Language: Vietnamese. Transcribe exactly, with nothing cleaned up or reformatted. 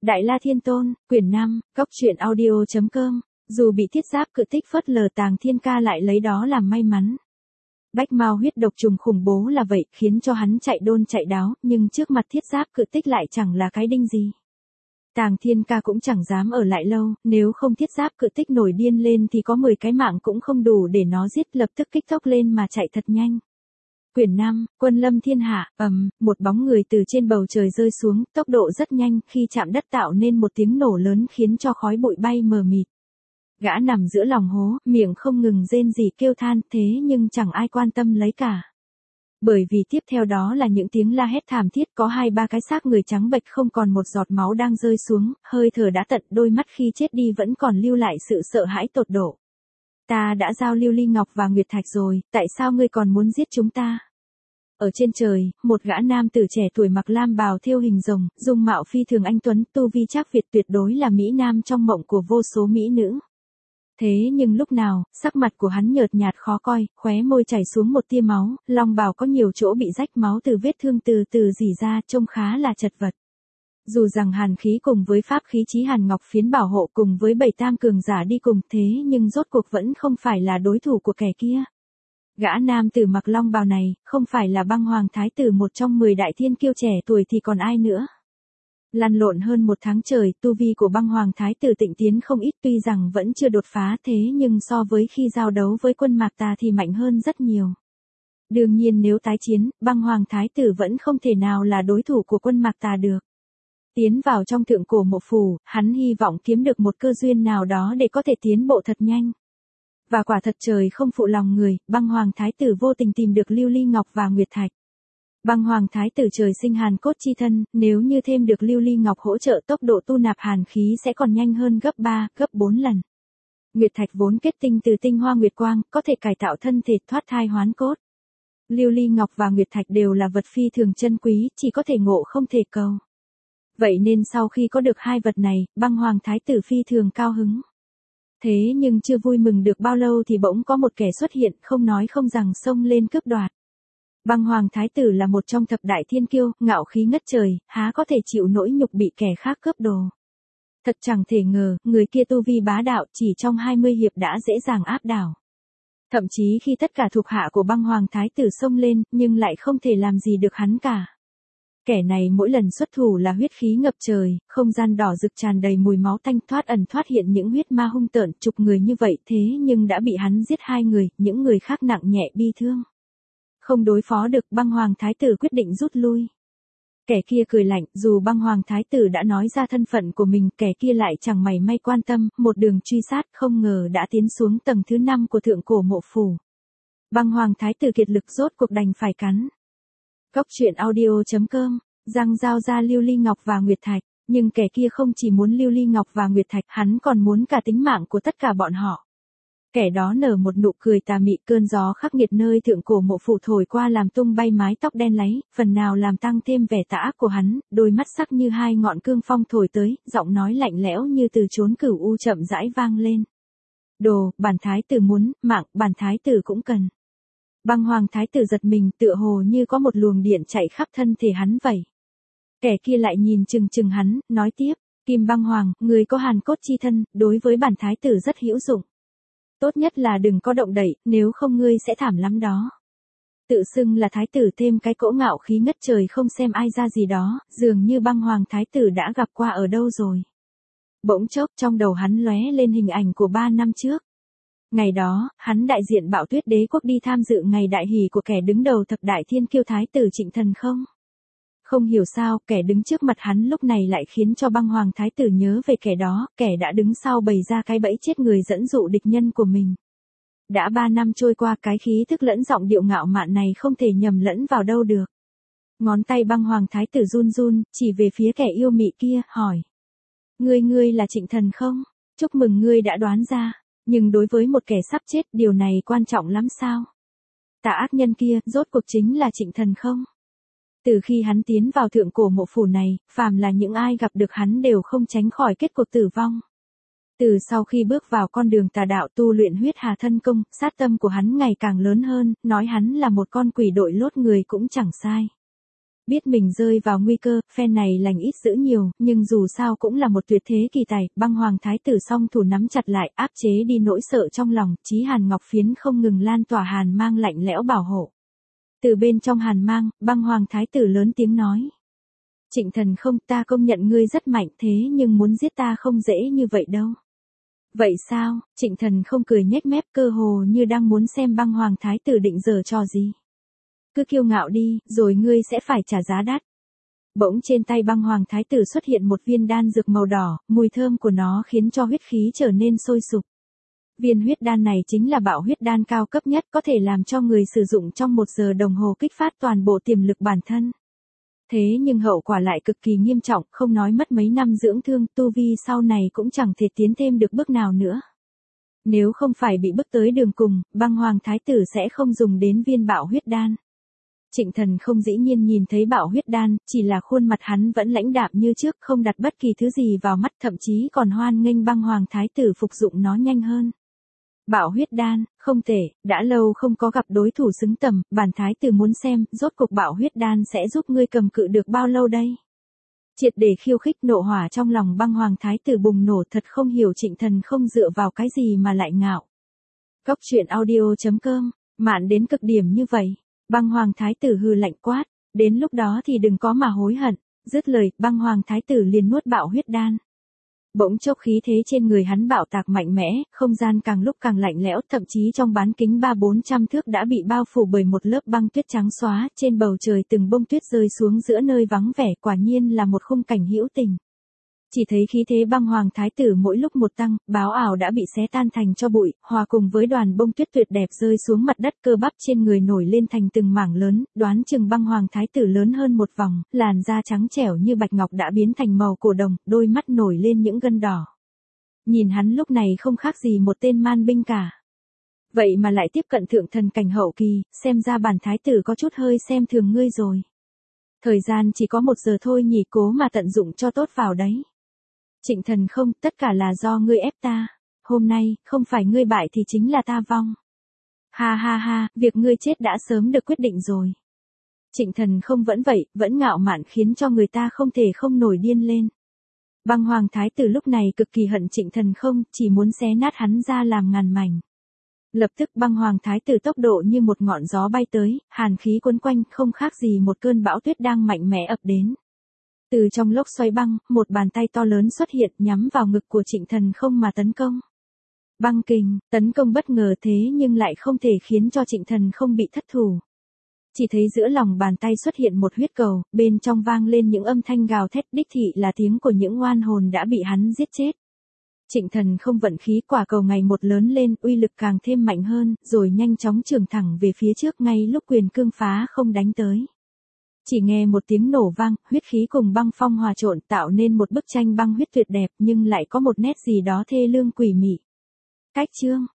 Đại La Thiên Tôn, quyển năm, góc truyện audio chấm com, dù bị thiết giáp cự tích phớt lờ Tàng Thiên Ca lại lấy đó làm may mắn. Bách Mao huyết độc trùng khủng bố là vậy, khiến cho hắn chạy đôn chạy đáo, nhưng trước mặt thiết giáp cự tích lại chẳng là cái đinh gì. Tàng Thiên Ca cũng chẳng dám ở lại lâu, nếu không thiết giáp cự tích nổi điên lên thì có mười cái mạng cũng không đủ để nó giết, lập tức kích tốc lên mà chạy thật nhanh. Quyển năm, Quân lâm thiên hạ, ầm, một bóng người từ trên bầu trời rơi xuống, tốc độ rất nhanh, khi chạm đất tạo nên một tiếng nổ lớn khiến cho khói bụi bay mờ mịt. Gã nằm giữa lòng hố, miệng không ngừng rên rỉ kêu than, thế nhưng chẳng ai quan tâm lấy cả. Bởi vì tiếp theo đó là những tiếng la hét thảm thiết, có hai ba cái xác người trắng bệch không còn một giọt máu đang rơi xuống, hơi thở đã tận, đôi mắt khi chết đi vẫn còn lưu lại sự sợ hãi tột độ. Ta đã giao Lưu Ly Ngọc và Nguyệt Thạch rồi, tại sao ngươi còn muốn giết chúng ta? Ở trên trời, một gã nam tử trẻ tuổi mặc lam bào thêu hình rồng, dung mạo phi thường anh tuấn, tu vi trác Việt tuyệt đối là mỹ nam trong mộng của vô số mỹ nữ. Thế nhưng lúc nào, sắc mặt của hắn nhợt nhạt khó coi, khóe môi chảy xuống một tia máu, long bào có nhiều chỗ bị rách, máu từ vết thương từ từ rỉ ra, trông khá là chật vật. Dù rằng hàn khí cùng với pháp khí chí hàn ngọc phiến bảo hộ cùng với bảy tam cường giả đi cùng, thế nhưng rốt cuộc vẫn không phải là đối thủ của kẻ kia. Gã nam tử mặc long bào này, không phải là Băng Hoàng Thái tử một trong mười đại thiên kiêu trẻ tuổi thì còn ai nữa. Lăn lộn hơn một tháng trời, tu vi của Băng Hoàng Thái tử tịnh tiến không ít, tuy rằng vẫn chưa đột phá, thế nhưng so với khi giao đấu với quân Mạc Tà thì mạnh hơn rất nhiều. Đương nhiên nếu tái chiến, Băng Hoàng Thái tử vẫn không thể nào là đối thủ của quân Mạc Tà được. Tiến vào trong thượng cổ mộ phủ, hắn hy vọng kiếm được một cơ duyên nào đó để có thể tiến bộ thật nhanh. Và quả thật trời không phụ lòng người, Băng Hoàng Thái tử vô tình tìm được Lưu Ly Ngọc và Nguyệt Thạch. Băng Hoàng Thái tử trời sinh hàn cốt chi thân, nếu như thêm được Lưu Ly Ngọc hỗ trợ, tốc độ tu nạp hàn khí sẽ còn nhanh hơn gấp ba, gấp bốn lần. Nguyệt Thạch vốn kết tinh từ tinh hoa nguyệt quang, có thể cải tạo thân thể, thoát thai hoán cốt. Lưu Ly Ngọc và Nguyệt Thạch đều là vật phi thường chân quý, chỉ có thể ngộ không thể cầu. Vậy nên sau khi có được hai vật này, Băng Hoàng Thái tử phi thường cao hứng. Thế nhưng chưa vui mừng được bao lâu thì bỗng có một kẻ xuất hiện, không nói không rằng xông lên cướp đoạt. Băng Hoàng Thái tử là một trong thập đại thiên kiêu, ngạo khí ngất trời, há có thể chịu nỗi nhục bị kẻ khác cướp đồ. Thật chẳng thể ngờ, người kia tu vi bá đạo chỉ trong hai mươi hiệp đã dễ dàng áp đảo. Thậm chí khi tất cả thuộc hạ của Băng Hoàng Thái tử xông lên, nhưng lại không thể làm gì được hắn cả. Kẻ này mỗi lần xuất thủ là huyết khí ngập trời, không gian đỏ rực tràn đầy mùi máu tanh, thoát ẩn thoát hiện những huyết ma hung tợn, chục người như vậy thế nhưng đã bị hắn giết hai người, những người khác nặng nhẹ bi thương. Không đối phó được, Băng Hoàng Thái tử quyết định rút lui. Kẻ kia cười lạnh, dù Băng Hoàng Thái tử đã nói ra thân phận của mình, kẻ kia lại chẳng mảy may quan tâm, một đường truy sát, không ngờ đã tiến xuống tầng thứ năm của thượng cổ mộ phủ. Băng Hoàng Thái tử kiệt lực rốt cuộc đành phải cắn. Góc truyện audio chấm com, răng giao ra Lưu Ly Ngọc và Nguyệt Thạch, nhưng kẻ kia không chỉ muốn Lưu Ly Ngọc và Nguyệt Thạch, hắn còn muốn cả tính mạng của tất cả bọn họ. Kẻ đó nở một nụ cười tà mị, cơn gió khắc nghiệt nơi thượng cổ mộ phủ thổi qua làm tung bay mái tóc đen láy, phần nào làm tăng thêm vẻ tà ác của hắn, đôi mắt sắc như hai ngọn cương phong thổi tới, giọng nói lạnh lẽo như từ chốn cửu u chậm rãi vang lên. Đồ, bản thái tử muốn, mạng, bản thái tử cũng cần. Băng Hoàng Thái tử giật mình, tựa hồ như có một luồng điện chạy khắp thân thể hắn vậy. Kẻ kia lại nhìn chừng chừng hắn, nói tiếp, Kim Băng Hoàng, người có hàn cốt chi thân, đối với bản thái tử rất hữu dụng. Tốt nhất là đừng có động đậy, nếu không ngươi sẽ thảm lắm đó. Tự xưng là thái tử thêm cái cỗ ngạo khí ngất trời không xem ai ra gì đó, dường như Băng Hoàng Thái tử đã gặp qua ở đâu rồi. Bỗng chốc trong đầu hắn lóe lên hình ảnh của ba năm trước. Ngày đó, hắn đại diện Bạo Tuyết Đế quốc đi tham dự ngày đại hỷ của kẻ đứng đầu thập đại thiên kiêu Thái tử Trịnh Thần không? Không hiểu sao, kẻ đứng trước mặt hắn lúc này lại khiến cho Băng Hoàng Thái tử nhớ về kẻ đó, kẻ đã đứng sau bày ra cái bẫy chết người dẫn dụ địch nhân của mình. Đã ba năm trôi qua, cái khí thức lẫn giọng điệu ngạo mạn này không thể nhầm lẫn vào đâu được. Ngón tay Băng Hoàng Thái tử run run, chỉ về phía kẻ yêu mị kia, hỏi. Ngươi ngươi là Trịnh Thần không? Chúc mừng ngươi đã đoán ra. Nhưng đối với một kẻ sắp chết, điều này quan trọng lắm sao? Tà ác nhân kia, rốt cuộc chính là Trịnh Thần không? Từ khi hắn tiến vào thượng cổ mộ phủ này, phàm là những ai gặp được hắn đều không tránh khỏi kết cuộc tử vong. Từ sau khi bước vào con đường tà đạo tu luyện huyết hà thân công, sát tâm của hắn ngày càng lớn hơn, nói hắn là một con quỷ đội lốt người cũng chẳng sai. Biết mình rơi vào nguy cơ, phen này lành ít dữ nhiều, nhưng dù sao cũng là một tuyệt thế kỳ tài, băng hoàng thái tử song thủ nắm chặt lại, áp chế đi nỗi sợ trong lòng, chí hàn ngọc phiến không ngừng lan tỏa hàn mang lạnh lẽo bảo hộ. Từ bên trong hàn mang, băng hoàng thái tử lớn tiếng nói. Trịnh Thần Không, ta công nhận ngươi rất mạnh thế nhưng muốn giết ta không dễ như vậy đâu. Vậy sao? Trịnh Thần Không cười nhếch mép cơ hồ như đang muốn xem băng hoàng thái tử định giở trò gì. Cứ kiêu ngạo đi, rồi ngươi sẽ phải trả giá đắt. Bỗng trên tay băng hoàng thái tử xuất hiện một viên đan dược màu đỏ, mùi thơm của nó khiến cho huyết khí trở nên sôi sục. Viên huyết đan này chính là bạo huyết đan cao cấp nhất, có thể làm cho người sử dụng trong một giờ đồng hồ kích phát toàn bộ tiềm lực bản thân. Thế nhưng hậu quả lại cực kỳ nghiêm trọng, không nói mất mấy năm dưỡng thương, tu vi sau này cũng chẳng thể tiến thêm được bước nào nữa. Nếu không phải bị bước tới đường cùng, băng hoàng thái tử sẽ không dùng đến viên bạo huyết đan. Trịnh Thần Không dĩ nhiên nhìn thấy bạo huyết đan, chỉ là khuôn mặt hắn vẫn lãnh đạm như trước, không đặt bất kỳ thứ gì vào mắt, thậm chí còn hoan nghênh băng hoàng thái tử phục dụng nó nhanh hơn. Bạo huyết đan, không tệ, đã lâu không có gặp đối thủ xứng tầm, bản thái tử muốn xem, rốt cục bạo huyết đan sẽ giúp ngươi cầm cự được bao lâu đây? Triệt để khiêu khích, nộ hỏa trong lòng băng hoàng thái tử bùng nổ, thật không hiểu Trịnh Thần Không dựa vào cái gì mà lại ngạo. Cóc truyện audio chấm com, mạn đến cực điểm như vậy. Băng hoàng thái tử hừ lạnh quát, đến lúc đó thì đừng có mà hối hận. Dứt lời, băng hoàng thái tử liền nuốt bạo huyết đan. Bỗng chốc khí thế trên người hắn bạo tạc mạnh mẽ, không gian càng lúc càng lạnh lẽo, thậm chí trong bán kính ba bốn trăm thước đã bị bao phủ bởi một lớp băng tuyết trắng xóa, trên bầu trời từng bông tuyết rơi xuống giữa nơi vắng vẻ, quả nhiên là một khung cảnh hữu tình. Chỉ thấy khí thế băng hoàng thái tử mỗi lúc một tăng, báo ảo đã bị xé tan thành cho bụi, hòa cùng với đoàn bông tuyết tuyệt đẹp rơi xuống mặt đất, cơ bắp trên người nổi lên thành từng mảng lớn, đoán chừng băng hoàng thái tử lớn hơn một vòng, làn da trắng trẻo như bạch ngọc đã biến thành màu cổ đồng, đôi mắt nổi lên những gân đỏ. Nhìn hắn lúc này không khác gì một tên man binh cả. Vậy mà lại tiếp cận thượng thần cảnh hậu kỳ, xem ra bản thái tử có chút hơi xem thường ngươi rồi. Thời gian chỉ có một giờ thôi nhỉ, cố mà tận dụng cho tốt vào đấy. Trịnh Thần Không, tất cả là do ngươi ép ta. Hôm nay, không phải ngươi bại thì chính là ta vong. Ha ha ha, việc ngươi chết đã sớm được quyết định rồi. Trịnh Thần Không vẫn vậy, vẫn ngạo mạn khiến cho người ta không thể không nổi điên lên. Băng hoàng thái tử lúc này cực kỳ hận Trịnh Thần Không, chỉ muốn xé nát hắn ra làm ngàn mảnh. Lập tức băng hoàng thái tử tốc độ như một ngọn gió bay tới, hàn khí cuốn quanh, không khác gì một cơn bão tuyết đang mạnh mẽ ập đến. Từ trong lốc xoáy băng, một bàn tay to lớn xuất hiện nhắm vào ngực của Trịnh Thần Không mà tấn công. Băng kình, tấn công bất ngờ thế nhưng lại không thể khiến cho Trịnh Thần Không bị thất thủ. Chỉ thấy giữa lòng bàn tay xuất hiện một huyết cầu, bên trong vang lên những âm thanh gào thét, đích thị là tiếng của những oan hồn đã bị hắn giết chết. Trịnh Thần Không vận khí quả cầu ngày một lớn lên, uy lực càng thêm mạnh hơn, rồi nhanh chóng trường thẳng về phía trước ngay lúc quyền cương phá không đánh tới. Chỉ nghe một tiếng nổ vang, huyết khí cùng băng phong hòa trộn tạo nên một bức tranh băng huyết tuyệt đẹp nhưng lại có một nét gì đó thê lương quỷ mị. Cách chương,